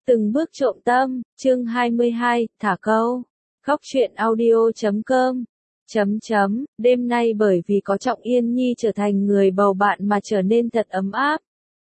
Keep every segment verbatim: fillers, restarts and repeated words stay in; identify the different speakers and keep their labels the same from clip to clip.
Speaker 1: Từng bước trộm tâm, chương hai mươi hai, thả câu. Góc truyện audio chấm com. Chấm chấm, đêm nay bởi vì có Trọng Yên Nhi trở thành người bầu bạn mà trở nên thật ấm áp.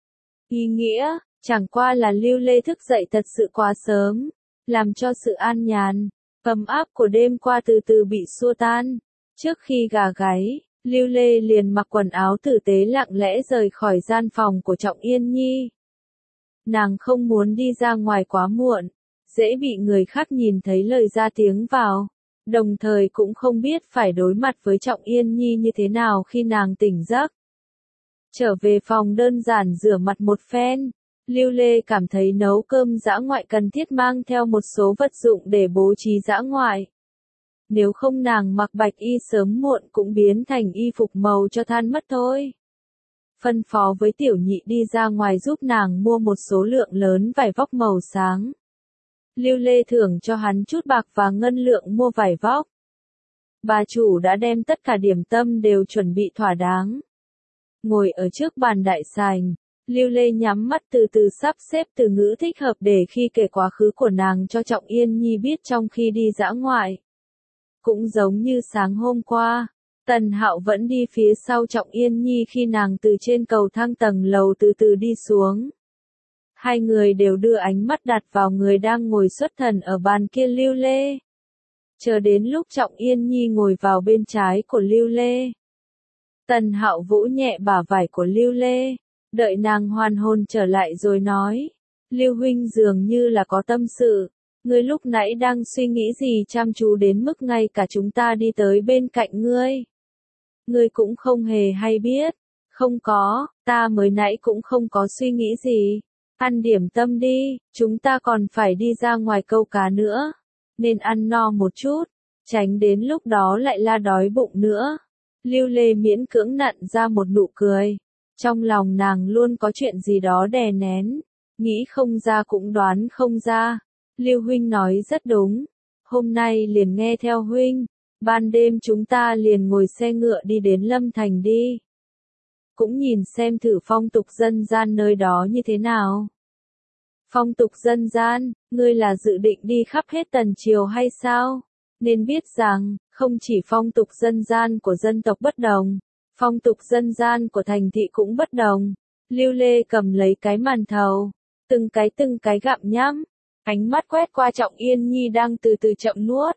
Speaker 1: Ý nghĩa, chẳng qua là Lưu Lê thức dậy thật sự quá sớm, làm cho sự an nhàn, ấm áp của đêm qua từ từ bị xua tan. Trước khi gà gáy, Lưu Lê liền mặc quần áo tử tế lặng lẽ rời khỏi gian phòng của Trọng Yên Nhi. Nàng không muốn đi ra ngoài quá muộn, dễ bị người khác nhìn thấy lời ra tiếng vào, đồng thời cũng không biết phải đối mặt với Trọng Yên Nhi như thế nào khi nàng tỉnh giấc. Trở về phòng đơn giản rửa mặt một phen, Lưu Lê cảm thấy nấu cơm dã ngoại cần thiết mang theo một số vật dụng để bố trí dã ngoại. Nếu không nàng mặc bạch y sớm muộn cũng biến thành y phục màu cho than mất thôi. Phân phó với tiểu nhị đi ra ngoài giúp nàng mua một số lượng lớn vải vóc màu sáng. Lưu Lê thưởng cho hắn chút bạc và ngân lượng mua vải vóc. Bà chủ đã đem tất cả điểm tâm đều chuẩn bị thỏa đáng. Ngồi ở trước bàn đại sảnh, Lưu Lê nhắm mắt từ từ sắp xếp từ ngữ thích hợp để khi kể quá khứ của nàng cho Trọng Yên Nhi biết trong khi đi dã ngoại. Cũng giống như sáng hôm qua, Tần Hạo vẫn đi phía sau Trọng Yên Nhi khi nàng từ trên cầu thang tầng lầu từ từ đi xuống. Hai người đều đưa ánh mắt đặt vào người đang ngồi xuất thần ở bàn kia Lưu Lê. Chờ đến lúc Trọng Yên Nhi ngồi vào bên trái của Lưu Lê. Tần Hạo vỗ nhẹ bả vai của Lưu Lê, đợi nàng hoàn hồn trở lại rồi nói, Lưu huynh dường như là có tâm sự. Ngươi lúc nãy đang suy nghĩ gì chăm chú đến mức ngay cả chúng ta đi tới bên cạnh ngươi. Ngươi cũng không hề hay biết. Không có, ta mới nãy cũng không có suy nghĩ gì. Ăn điểm tâm đi, chúng ta còn phải đi ra ngoài câu cá nữa. Nên ăn no một chút, tránh đến lúc đó lại la đói bụng nữa. Lưu Lê miễn cưỡng nặn ra một nụ cười. Trong lòng nàng luôn có chuyện gì đó đè nén. Nghĩ không ra cũng đoán không ra. Lưu huynh nói rất đúng, hôm nay liền nghe theo huynh, ban đêm chúng ta liền ngồi xe ngựa đi đến Lâm Thành đi. Cũng nhìn xem thử phong tục dân gian nơi đó như thế nào. Phong tục dân gian, ngươi là dự định đi khắp hết Tần Triều hay sao? Nên biết rằng, không chỉ phong tục dân gian của dân tộc bất đồng, phong tục dân gian của thành thị cũng bất đồng. Lưu Lê cầm lấy cái màn thầu, từng cái từng cái gặm nhắm. Ánh mắt quét qua Trọng Yên Nhi đang từ từ chậm nuốt.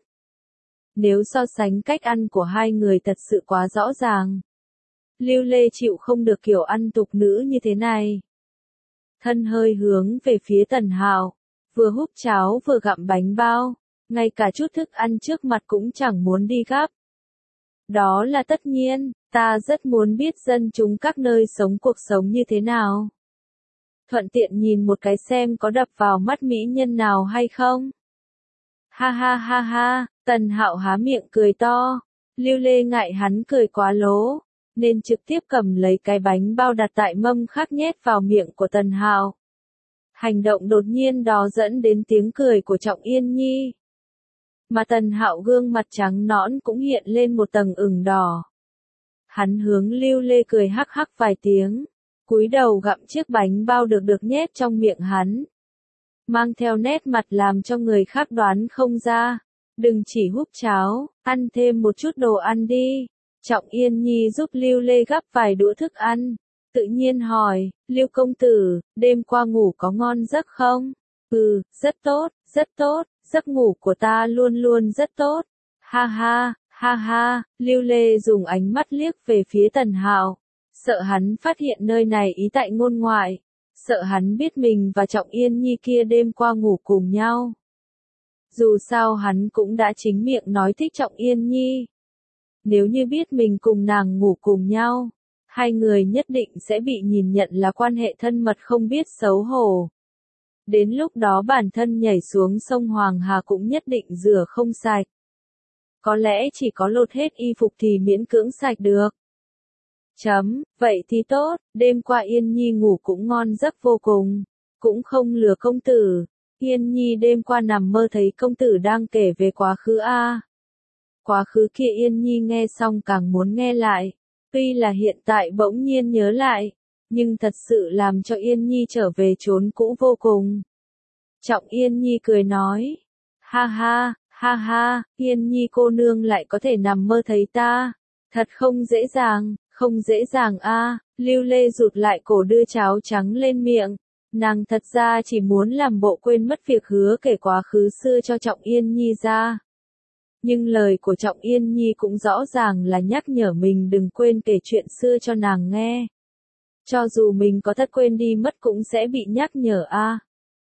Speaker 1: Nếu so sánh cách ăn của hai người thật sự quá rõ ràng. Lưu Lê chịu không được kiểu ăn tục nữ như thế này. Thân hơi hướng về phía Tần Hạo, vừa húp cháo vừa gặm bánh bao, ngay cả chút thức ăn trước mặt cũng chẳng muốn đi gắp. Đó là tất nhiên, ta rất muốn biết dân chúng các nơi sống cuộc sống như thế nào. Thuận tiện nhìn một cái xem có đập vào mắt mỹ nhân nào hay không. Ha ha ha ha, Tần Hạo há miệng cười to. Lưu Lê ngại hắn cười quá lố, nên trực tiếp cầm lấy cái bánh bao đặt tại mâm khác nhét vào miệng của Tần Hạo. Hành động đột nhiên đó dẫn đến tiếng cười của Trọng Yên Nhi. Mà Tần Hạo gương mặt trắng nõn cũng hiện lên một tầng ửng đỏ. Hắn hướng Lưu Lê cười hắc hắc vài tiếng. Cúi đầu gặm chiếc bánh bao được được nhét trong miệng hắn. Mang theo nét mặt làm cho người khác đoán không ra. Đừng chỉ húp cháo, ăn thêm một chút đồ ăn đi. Trọng Yên Nhi giúp Lưu Lê gắp vài đũa thức ăn. Tự nhiên hỏi, Lưu công tử, đêm qua ngủ có ngon giấc không? Ừ, rất tốt, rất tốt, giấc ngủ của ta luôn luôn rất tốt. Ha ha, ha ha, Lưu Lê dùng ánh mắt liếc về phía Tần Hạo. Sợ hắn phát hiện nơi này ý tại ngôn ngoại, sợ hắn biết mình và Trọng Yên Nhi kia đêm qua ngủ cùng nhau. Dù sao hắn cũng đã chính miệng nói thích Trọng Yên Nhi. Nếu như biết mình cùng nàng ngủ cùng nhau, hai người nhất định sẽ bị nhìn nhận là quan hệ thân mật không biết xấu hổ. Đến lúc đó bản thân nhảy xuống sông Hoàng Hà cũng nhất định rửa không sạch. Có lẽ chỉ có lột hết y phục thì miễn cưỡng sạch được. Chấm, vậy thì tốt, đêm qua Yên Nhi ngủ cũng ngon giấc vô cùng, cũng không lừa công tử. Yên Nhi đêm qua nằm mơ thấy công tử đang kể về quá khứ a. Quá khứ kia Yên Nhi nghe xong càng muốn nghe lại, tuy là hiện tại bỗng nhiên nhớ lại, nhưng thật sự làm cho Yên Nhi trở về chốn cũ vô cùng. Trọng Yên Nhi cười nói. Ha ha, ha ha, Yên Nhi cô nương lại có thể nằm mơ thấy ta. Thật không dễ dàng, không dễ dàng a. Lưu Lê rụt lại cổ đưa cháo trắng lên miệng. Nàng thật ra chỉ muốn làm bộ quên mất việc hứa kể quá khứ xưa cho Trọng Yên Nhi ra. Nhưng lời của Trọng Yên Nhi cũng rõ ràng là nhắc nhở mình đừng quên kể chuyện xưa cho nàng nghe. Cho dù mình có thất quên đi mất cũng sẽ bị nhắc nhở a.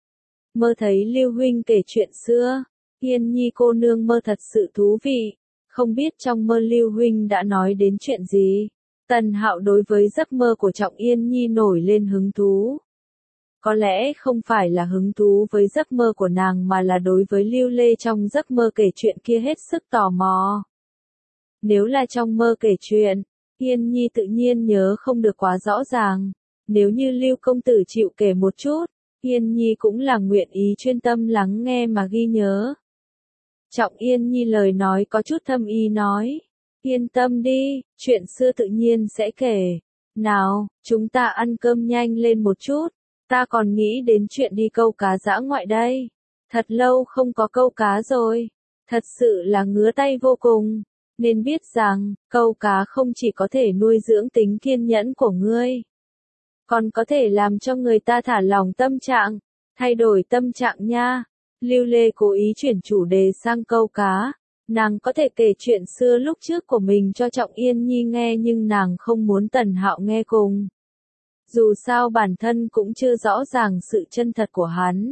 Speaker 1: Mơ thấy Lưu huynh kể chuyện xưa, Yên Nhi cô nương mơ thật sự thú vị, không biết trong mơ Lưu huynh đã nói đến chuyện gì. Tần Hạo đối với giấc mơ của Trọng Yên Nhi nổi lên hứng thú. Có lẽ không phải là hứng thú với giấc mơ của nàng mà là đối với Lưu Lê trong giấc mơ kể chuyện kia hết sức tò mò. Nếu là trong mơ kể chuyện, Yên Nhi tự nhiên nhớ không được quá rõ ràng. Nếu như Lưu công tử chịu kể một chút, Yên Nhi cũng là nguyện ý chuyên tâm lắng nghe mà ghi nhớ. Trọng Yên Nhi lời nói có chút thâm ý nói. Yên tâm đi, chuyện xưa tự nhiên sẽ kể. Nào, chúng ta ăn cơm nhanh lên một chút. Ta còn nghĩ đến chuyện đi câu cá dã ngoại đây. Thật lâu không có câu cá rồi. Thật sự là ngứa tay vô cùng. Nên biết rằng, câu cá không chỉ có thể nuôi dưỡng tính kiên nhẫn của ngươi, còn có thể làm cho người ta thả lỏng tâm trạng, thay đổi tâm trạng nha. Lưu Lê cố ý chuyển chủ đề sang câu cá. Nàng có thể kể chuyện xưa lúc trước của mình cho Trọng Yên Nhi nghe nhưng nàng không muốn Tần Hạo nghe cùng. Dù sao bản thân cũng chưa rõ ràng sự chân thật của hắn,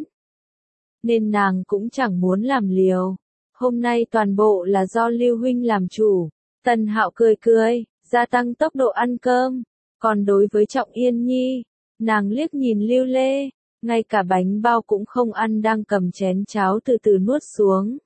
Speaker 1: nên nàng cũng chẳng muốn làm liều. Hôm nay toàn bộ là do Lưu huynh làm chủ. Tần Hạo cười cười, gia tăng tốc độ ăn cơm. Còn đối với Trọng Yên Nhi, nàng liếc nhìn Lưu Lê, ngay cả bánh bao cũng không ăn đang cầm chén cháo từ từ nuốt xuống.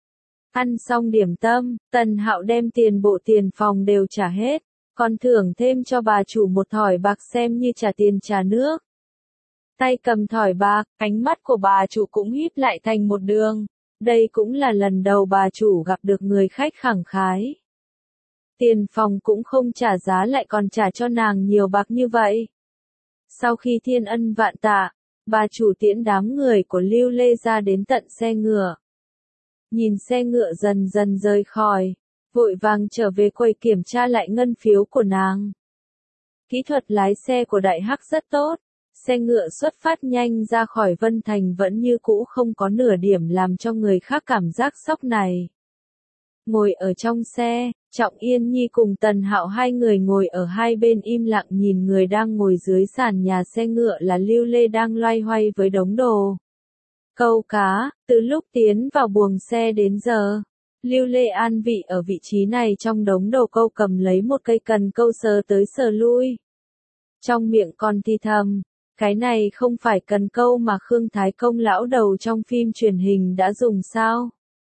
Speaker 1: Ăn xong điểm tâm, Tần Hạo đem tiền bộ tiền phòng đều trả hết, còn thưởng thêm cho bà chủ một thỏi bạc xem như trả tiền trả nước. Tay cầm thỏi bạc, ánh mắt của bà chủ cũng híp lại thành một đường. Đây cũng là lần đầu bà chủ gặp được người khách khẳng khái. Tiền phòng cũng không trả giá lại còn trả cho nàng nhiều bạc như vậy. Sau khi thiên ân vạn tạ, bà chủ tiễn đám người của Lưu Lê ra đến tận xe ngựa. Nhìn xe ngựa dần dần rời khỏi, vội vàng trở về quầy kiểm tra lại ngân phiếu của nàng. Kỹ thuật lái xe của Đại Hắc rất tốt, xe ngựa xuất phát nhanh ra khỏi Vân Thành vẫn như cũ không có nửa điểm làm cho người khác cảm giác sốc này. Ngồi ở trong xe, Trọng Yên Nhi cùng Tần Hạo hai người ngồi ở hai bên im lặng nhìn người đang ngồi dưới sàn nhà xe ngựa là Lưu Lê đang loay hoay với đống đồ. Câu cá, từ lúc tiến vào buồng xe đến giờ, Lưu Lê an vị ở vị trí này trong đống đồ câu cầm lấy một cây cần câu sờ tới sờ lui. Trong miệng còn thì thầm, cái này không phải cần câu mà Khương Thái Công lão đầu trong phim truyền hình đã dùng sao?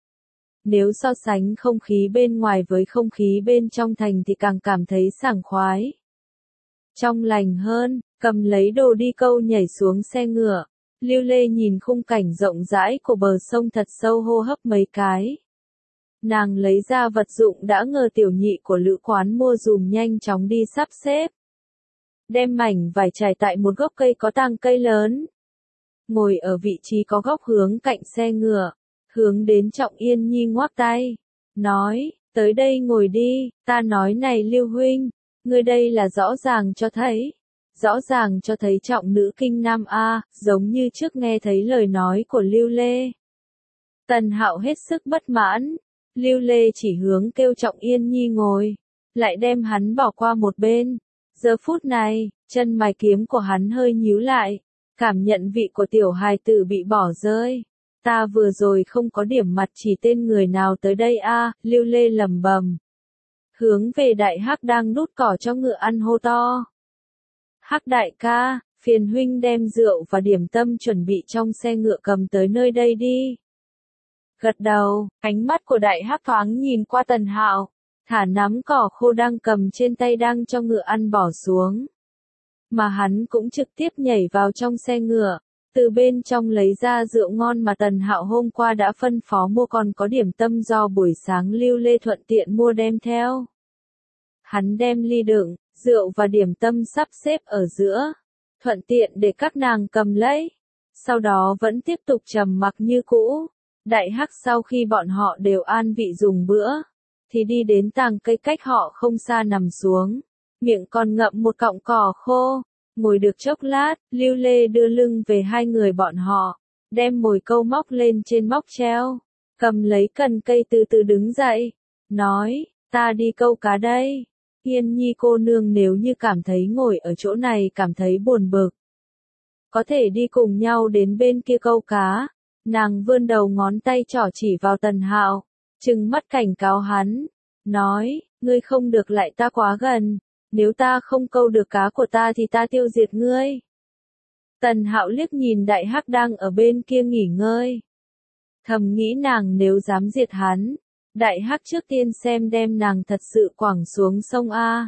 Speaker 1: Nếu so sánh không khí bên ngoài với không khí bên trong thành thì càng cảm thấy sảng khoái. Trong lành hơn, cầm lấy đồ đi câu nhảy xuống xe ngựa. Lưu Lê nhìn khung cảnh rộng rãi của bờ sông thật sâu hô hấp mấy cái. Nàng lấy ra vật dụng đã ngờ tiểu nhị của lữ quán mua dùm nhanh chóng đi sắp xếp. Đem mảnh vải trải tại một gốc cây có tang cây lớn. Ngồi ở vị trí có góc hướng cạnh xe ngựa, hướng đến Trọng Yên Nhi ngoắc tay. Nói, tới đây ngồi đi, ta nói này Lưu huynh, ngươi đây là rõ ràng cho thấy. Rõ ràng cho thấy trọng nữ kinh nam A, giống như trước nghe thấy lời nói của Lưu Lê. Tần Hạo hết sức bất mãn. Lưu Lê chỉ hướng kêu Trọng Yên Nhi ngồi, lại đem hắn bỏ qua một bên. Giờ phút này, chân mày kiếm của hắn hơi nhíu lại, cảm nhận vị của tiểu hài tử bị bỏ rơi. Ta vừa rồi không có điểm mặt chỉ tên người nào tới đây a, Lưu Lê lẩm bẩm. Hướng về Đại Hắc đang đút cỏ cho ngựa ăn hô to. Hắc đại ca, phiền huynh đem rượu và điểm tâm chuẩn bị trong xe ngựa cầm tới nơi đây đi. Gật đầu, ánh mắt của Đại Hắc thoáng nhìn qua Tần Hạo, thả nắm cỏ khô đang cầm trên tay đang cho ngựa ăn bỏ xuống. Mà hắn cũng trực tiếp nhảy vào trong xe ngựa, từ bên trong lấy ra rượu ngon mà Tần Hạo hôm qua đã phân phó mua còn có điểm tâm do buổi sáng Lưu Lê thuận tiện mua đem theo. Hắn đem ly đựng, rượu và điểm tâm sắp xếp ở giữa, thuận tiện để các nàng cầm lấy. sau đó vẫn tiếp tục trầm mặc như cũ. Đại Hắc sau khi bọn họ đều an vị dùng bữa, thì đi đến tàng cây cách họ không xa nằm xuống, miệng còn ngậm một cọng cỏ khô. Ngồi được chốc lát, Lưu Lê đưa lưng về hai người bọn họ, đem mồi câu móc lên trên móc treo, cầm lấy cần cây từ từ đứng dậy, nói, ta đi câu cá đây. Yên Nhi cô nương nếu như cảm thấy ngồi ở chỗ này cảm thấy buồn bực, có thể đi cùng nhau đến bên kia câu cá. Nàng vươn đầu ngón tay trỏ chỉ vào Tần Hạo, trừng mắt cảnh cáo hắn, nói, ngươi không được lại ta quá gần, nếu ta không câu được cá của ta thì ta tiêu diệt ngươi. Tần Hạo liếc nhìn Đại Hắc đang ở bên kia nghỉ ngơi, thầm nghĩ nàng nếu dám diệt hắn, Đại Hắc trước tiên xem đem nàng thật sự quẳng xuống sông A.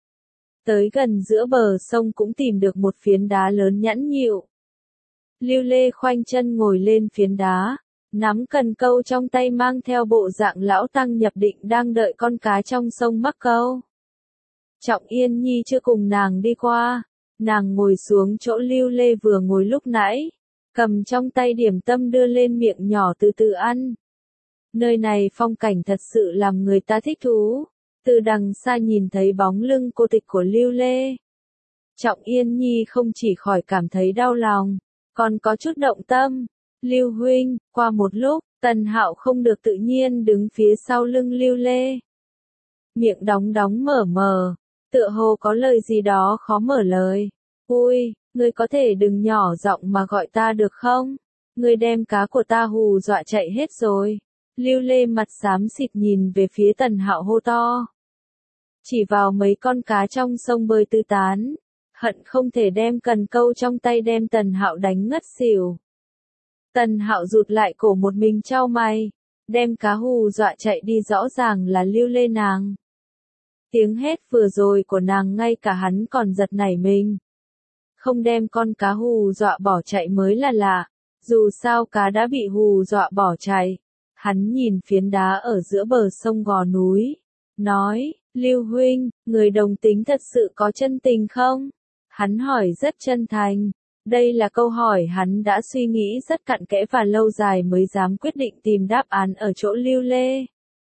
Speaker 1: Tới gần giữa bờ sông cũng tìm được một phiến đá lớn nhẵn nhịu. Lưu Lê khoanh chân ngồi lên phiến đá, nắm cần câu trong tay mang theo bộ dạng lão tăng nhập định đang đợi con cá trong sông mắc câu. Trọng Yên Nhi chưa cùng nàng đi qua, nàng ngồi xuống chỗ Lưu Lê vừa ngồi lúc nãy, cầm trong tay điểm tâm đưa lên miệng nhỏ từ từ ăn. Nơi này phong cảnh thật sự làm người ta thích thú, từ đằng xa nhìn thấy bóng lưng cô tịch của Lưu Lê. Trọng Yên Nhi không chỉ khỏi cảm thấy đau lòng, còn có chút động tâm. Lưu huynh, qua một lúc, Tần Hạo không được tự nhiên đứng phía sau lưng Lưu Lê. Miệng đóng đóng mở mở, tựa hồ có lời gì đó khó mở lời. Ui, ngươi có thể đừng nhỏ giọng mà gọi ta được không? Ngươi đem cá của ta hù dọa chạy hết rồi. Lưu Lê mặt xám xịt nhìn về phía Tần Hạo hô to. Chỉ vào mấy con cá trong sông bơi tứ tán, hận không thể đem cần câu trong tay đem Tần Hạo đánh ngất xỉu. Tần Hạo rụt lại cổ một mình chau mày, đem cá hù dọa chạy đi rõ ràng là Lưu Lê nàng. Tiếng hét vừa rồi của nàng ngay cả hắn còn giật nảy mình. Không đem con cá hù dọa bỏ chạy mới là lạ, dù sao cá đã bị hù dọa bỏ chạy. Hắn nhìn phiến đá ở giữa bờ sông gò núi, nói, Lưu huynh, người đồng tính thật sự có chân tình không? Hắn hỏi rất chân thành, đây là câu hỏi hắn đã suy nghĩ rất cặn kẽ và lâu dài mới dám quyết định tìm đáp án ở chỗ Lưu Lê.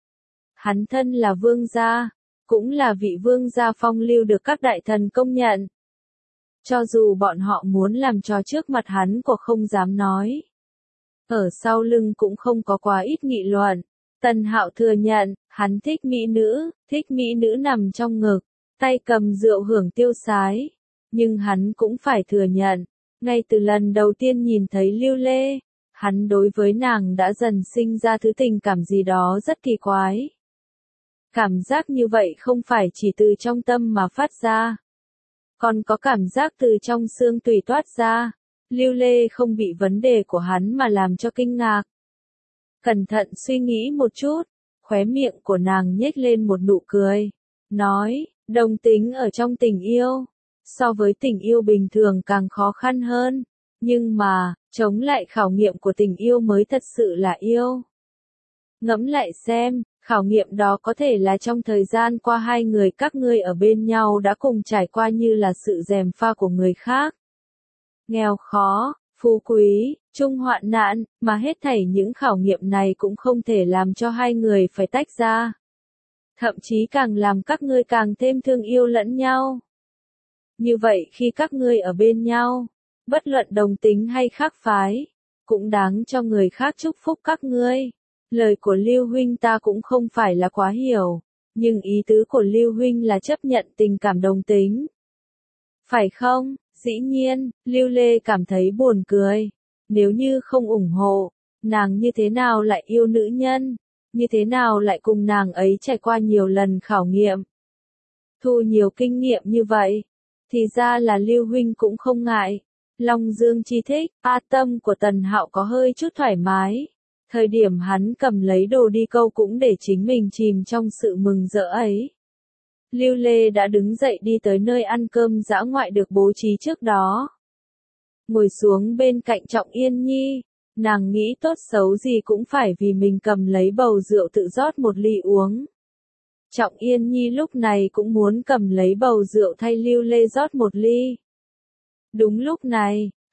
Speaker 1: Hắn thân là vương gia, cũng là vị vương gia phong lưu được các đại thần công nhận. Cho dù bọn họ muốn làm trò trước mặt hắn của không dám nói. Ở sau lưng cũng không có quá ít nghị luận. Tần Hạo thừa nhận, hắn thích mỹ nữ, thích mỹ nữ nằm trong ngực, tay cầm rượu hưởng tiêu sái. Nhưng hắn cũng phải thừa nhận, ngay từ lần đầu tiên nhìn thấy Lưu Lê, hắn đối với nàng đã dần sinh ra thứ tình cảm gì đó rất kỳ quái. Cảm giác như vậy không phải chỉ từ trong tâm mà phát ra, còn có cảm giác từ trong xương tủy toát ra. Lưu Lê không bị vấn đề của hắn mà làm cho kinh ngạc. Cẩn thận suy nghĩ một chút, khóe miệng của nàng nhếch lên một nụ cười, nói, đồng tính ở trong tình yêu, so với tình yêu bình thường càng khó khăn hơn, nhưng mà, chống lại khảo nghiệm của tình yêu mới thật sự là yêu. Ngẫm lại xem, khảo nghiệm đó có thể là trong thời gian qua hai người các ngươi ở bên nhau đã cùng trải qua như là sự gièm pha của người khác. Nghèo khó, phú quý, chung hoạn nạn, mà hết thảy những khảo nghiệm này cũng không thể làm cho hai người phải tách ra. Thậm chí càng làm các ngươi càng thêm thương yêu lẫn nhau. Như vậy khi các ngươi ở bên nhau, bất luận đồng tính hay khác phái, cũng đáng cho người khác chúc phúc các ngươi. Lời của Lưu huynh ta cũng không phải là quá hiểu, nhưng ý tứ của Lưu huynh là chấp nhận tình cảm đồng tính. Phải không? Dĩ nhiên, Lưu Lê cảm thấy buồn cười. Nếu như không ủng hộ, nàng như thế nào lại yêu nữ nhân? Như thế nào lại cùng nàng ấy trải qua nhiều lần khảo nghiệm? Thu nhiều kinh nghiệm như vậy, thì ra là Lưu huynh cũng không ngại. Long Dương chi thích, a tâm của Tần Hạo có hơi chút thoải mái. Thời điểm hắn cầm lấy đồ đi câu cũng để chính mình chìm trong sự mừng rỡ ấy. Lưu Lê đã đứng dậy đi tới nơi ăn cơm dã ngoại được bố trí trước đó. Ngồi xuống bên cạnh Trọng Yên Nhi, nàng nghĩ tốt xấu gì cũng phải vì mình cầm lấy bầu rượu tự rót một ly uống. Trọng Yên Nhi lúc này cũng muốn cầm lấy bầu rượu thay Lưu Lê rót một ly. Đúng lúc này,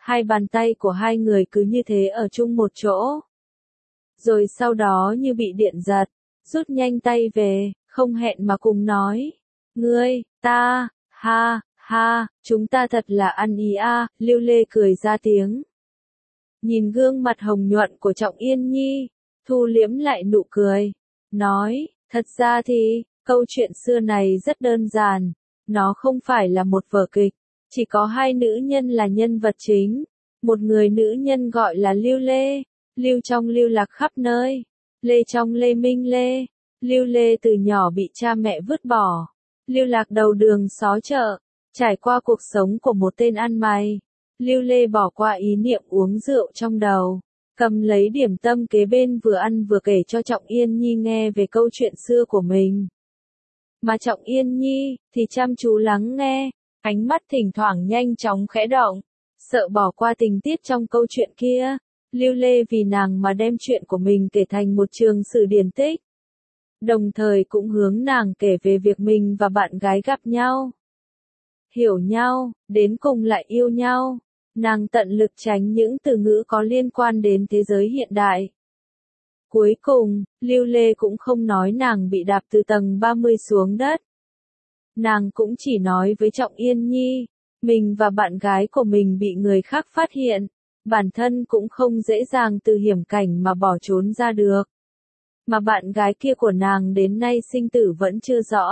Speaker 1: Hai bàn tay của hai người cứ như thế ở chung một chỗ. Rồi sau đó như bị điện giật, rút nhanh tay về, không hẹn mà cùng nói. Ngươi, ta, ha, ha, chúng ta thật là ăn ý a, Lưu Lê cười ra tiếng. Nhìn gương mặt hồng nhuận của Trọng Yên Nhi, thu liễm lại nụ cười, nói, thật ra thì, câu chuyện xưa này rất đơn giản, nó không phải là một vở kịch, chỉ có hai nữ nhân là nhân vật chính, một người nữ nhân gọi là Lưu Lê, Lưu trong lưu lạc khắp nơi, Lê trong Lê Minh Lê, Lưu Lê từ nhỏ bị cha mẹ vứt bỏ, lưu lạc đầu đường xó chợ, trải qua cuộc sống của một tên ăn mày. Lưu Lê bỏ qua ý niệm uống rượu trong đầu, cầm lấy điểm tâm kế bên vừa ăn vừa kể cho Trọng Yên Nhi nghe về câu chuyện xưa của mình. Mà Trọng Yên Nhi thì chăm chú lắng nghe, ánh mắt thỉnh thoảng nhanh chóng khẽ động, sợ bỏ qua tình tiết trong câu chuyện kia. Lưu Lê vì nàng mà đem chuyện của mình kể thành một trường sử điển tích, đồng thời cũng hướng nàng kể về việc mình và bạn gái gặp nhau, hiểu nhau, đến cùng lại yêu nhau. Nàng tận lực tránh những từ ngữ có liên quan đến thế giới hiện đại. Cuối cùng, Lưu Lê cũng không nói nàng bị đạp từ tầng ba mươi xuống đất. Nàng cũng chỉ nói với Trọng Yên Nhi, mình và bạn gái của mình bị người khác phát hiện, bản thân cũng không dễ dàng từ hiểm cảnh mà bỏ trốn ra được. Mà bạn gái kia của nàng đến nay sinh tử vẫn chưa rõ.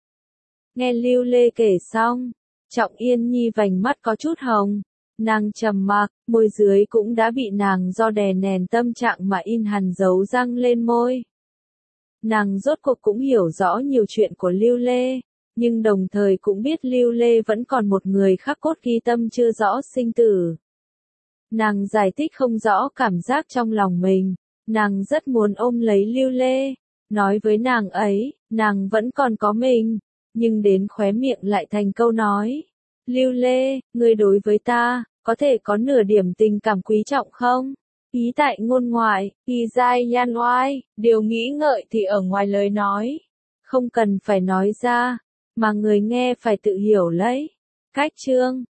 Speaker 1: Nghe Lưu Lê kể xong, Trọng Yên Nhi vành mắt có chút hồng. Nàng trầm mặc, môi dưới cũng đã bị nàng do đè nén tâm trạng mà in hằn dấu răng lên môi. Nàng rốt cuộc cũng hiểu rõ nhiều chuyện của Lưu Lê, nhưng đồng thời cũng biết Lưu Lê vẫn còn một người khắc cốt ghi tâm chưa rõ sinh tử. Nàng giải thích không rõ cảm giác trong lòng mình, nàng rất muốn ôm lấy Lưu Lê, nói với nàng ấy, nàng vẫn còn có mình, nhưng đến khóe miệng lại thành câu nói. Lưu Lê, ngươi đối với ta, có thể có nửa điểm tình cảm quý trọng không? Ý tại ngôn ngoại, ý dai nhan oai, điều nghĩ ngợi thì ở ngoài lời nói. Không cần phải nói ra, mà người nghe phải tự hiểu lấy. Cách chương